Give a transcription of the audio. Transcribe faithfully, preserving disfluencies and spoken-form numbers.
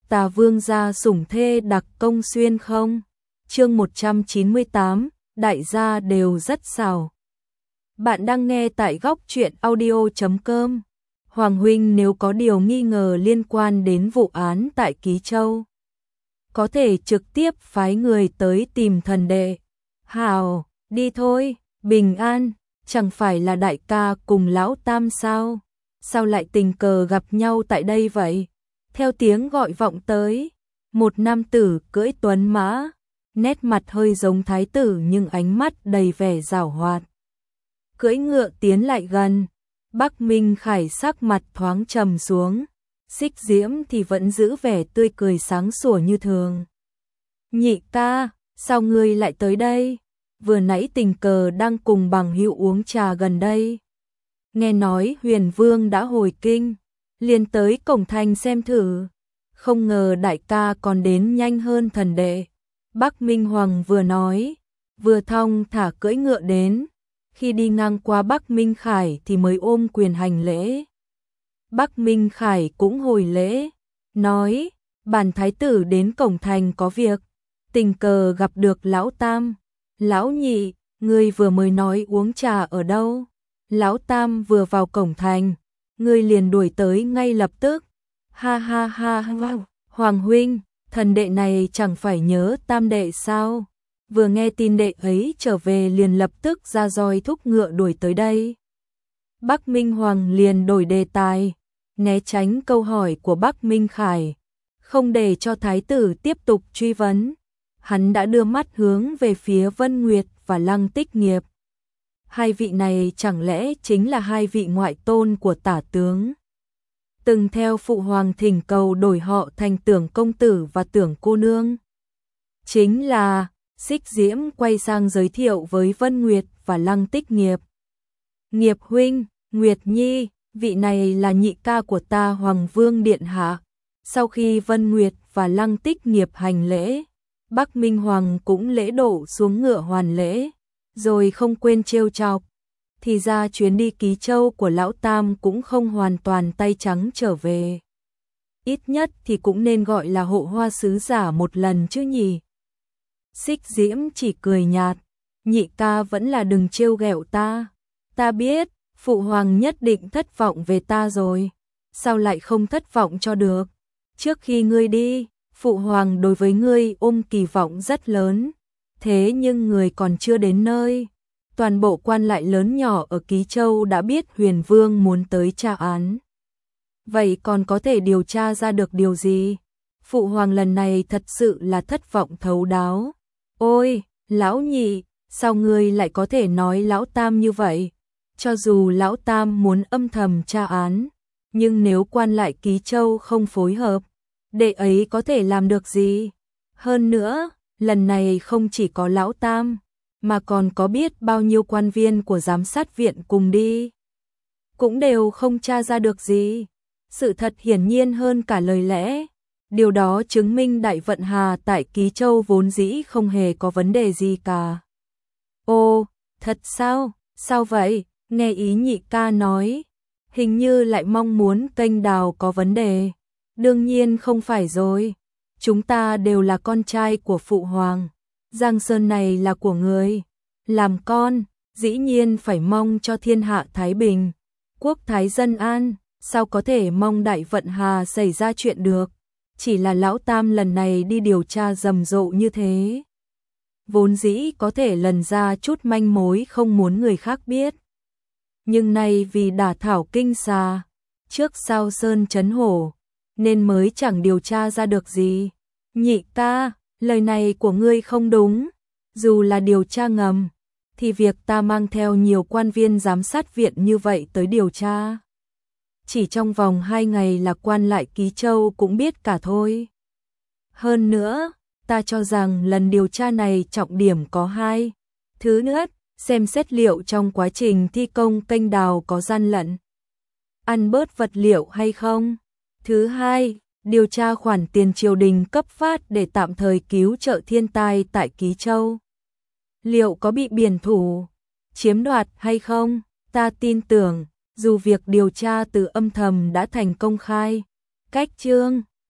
Tà Vương gia sủng thê đặc công xuyên không? Chương một trăm chín mươi tám, đại gia đều rất xảo. Bạn đang nghe tại góc truyện audio chấm com. Hoàng huynh nếu có điều nghi ngờ liên quan đến vụ án tại Ký Châu, có thể trực tiếp phái người tới tìm thần đệ. Hào, đi thôi, bình an, chẳng phải là đại ca cùng lão tam sao? Sao lại tình cờ gặp nhau tại đây vậy? Theo tiếng gọi vọng tới, một nam tử cưỡi tuấn mã, nét mặt hơi giống thái tử nhưng ánh mắt đầy vẻ giảo hoạt. Cưỡi ngựa tiến lại gần, Bắc Minh Khải sắc mặt thoáng trầm xuống, Xích Diễm thì vẫn giữ vẻ tươi cười sáng sủa như thường. Nhị ca, sao ngươi lại tới đây? Vừa nãy tình cờ đang cùng bằng hữu uống trà gần đây. Nghe nói Huyền Vương đã hồi kinh, liền tới cổng thành xem thử. Không ngờ đại ca còn đến nhanh hơn thần đệ. Bắc Minh Hoàng vừa nói, vừa thong thả cưỡi ngựa đến. Khi đi ngang qua Bắc Minh Khải thì mới ôm quyền hành lễ. Bắc Minh Khải cũng hồi lễ, nói, bản thái tử đến cổng thành có việc, tình cờ gặp được lão tam. Lão nhị, ngươi vừa mới nói uống trà ở đâu? Lão tam vừa vào cổng thành, ngươi liền đuổi tới ngay lập tức. Ha ha ha ha, Hoàng huynh, thần đệ này chẳng phải nhớ tam đệ sao? Vừa nghe tin đệ ấy trở về liền lập tức ra roi thúc ngựa đuổi tới đây. Bắc Minh Hoàng liền đổi đề tài, né tránh câu hỏi của Bắc Minh Khải, không để cho thái tử tiếp tục truy vấn. Hắn đã đưa mắt hướng về phía Vân Nguyệt và Lăng Tích Nghiệp. Hai vị này chẳng lẽ chính là hai vị ngoại tôn của tả tướng, từng theo phụ hoàng thỉnh cầu đổi họ thành Tưởng công tử và Tưởng cô nương? Chính là. Xích Diễm quay sang giới thiệu với Vân Nguyệt và Lăng Tích Nghiệp. Nghiệp huynh, Nguyệt nhi, vị này là nhị ca của ta Hoàng Vương điện hạ. Sau khi Vân Nguyệt và Lăng Tích Nghiệp hành lễ, Bắc Minh Hoàng cũng lễ độ xuống ngựa hoàn lễ, rồi không quên trêu chọc. Thì ra chuyến đi Ký Châu của lão tam cũng không hoàn toàn tay trắng trở về. Ít nhất thì cũng nên gọi là hộ hoa sứ giả một lần chứ nhỉ. Xích Diễm chỉ cười nhạt, nhị ca vẫn là đừng trêu ghẹo ta. Ta biết, phụ hoàng nhất định thất vọng về ta rồi. Sao lại không thất vọng cho được? Trước khi ngươi đi, phụ hoàng đối với ngươi ôm kỳ vọng rất lớn. Thế nhưng người còn chưa đến nơi. Toàn bộ quan lại lớn nhỏ ở Ký Châu đã biết Huyền Vương muốn tới tra án. Vậy còn có thể điều tra ra được điều gì? Phụ hoàng lần này thật sự là thất vọng thấu đáo. Ôi, lão nhị, sao ngươi lại có thể nói lão tam như vậy? Cho dù lão tam muốn âm thầm tra án, nhưng nếu quan lại Ký Châu không phối hợp, đệ ấy có thể làm được gì? Hơn nữa, lần này không chỉ có lão tam, mà còn có biết bao nhiêu quan viên của giám sát viện cùng đi. Cũng đều không tra ra được gì. Sự thật hiển nhiên hơn cả lời lẽ. Điều đó chứng minh Đại Vận Hà tại Ký Châu vốn dĩ không hề có vấn đề gì cả. Ô, thật sao? Sao vậy? Nghe ý nhị ca nói, hình như lại mong muốn kênh đào có vấn đề. Đương nhiên không phải rồi. Chúng ta đều là con trai của phụ hoàng. Giang sơn này là của người. Làm con, dĩ nhiên phải mong cho thiên hạ thái bình, quốc thái dân an. Sao có thể mong Đại Vận Hà xảy ra chuyện được? Chỉ là lão tam lần này đi điều tra rầm rộ như thế, vốn dĩ có thể lần ra chút manh mối không muốn người khác biết. Nhưng nay vì đả thảo kinh xà, trước sau sơn chấn hổ, nên mới chẳng điều tra ra được gì. Nhị ca, lời này của ngươi không đúng. Dù là điều tra ngầm, thì việc ta mang theo nhiều quan viên giám sát viện như vậy tới điều tra, chỉ trong vòng hai ngày là quan lại Ký Châu cũng biết cả thôi. Hơn nữa, ta cho rằng lần điều tra này trọng điểm có hai. Thứ nhất, xem xét liệu trong quá trình thi công kênh đào có gian lận, ăn bớt vật liệu hay không. Thứ hai, điều tra khoản tiền triều đình cấp phát để tạm thời cứu trợ thiên tai tại Ký Châu. Liệu có bị biển thủ chiếm đoạt hay không? Ta tin tưởng, dù việc điều tra từ âm thầm đã thành công khai, cách chương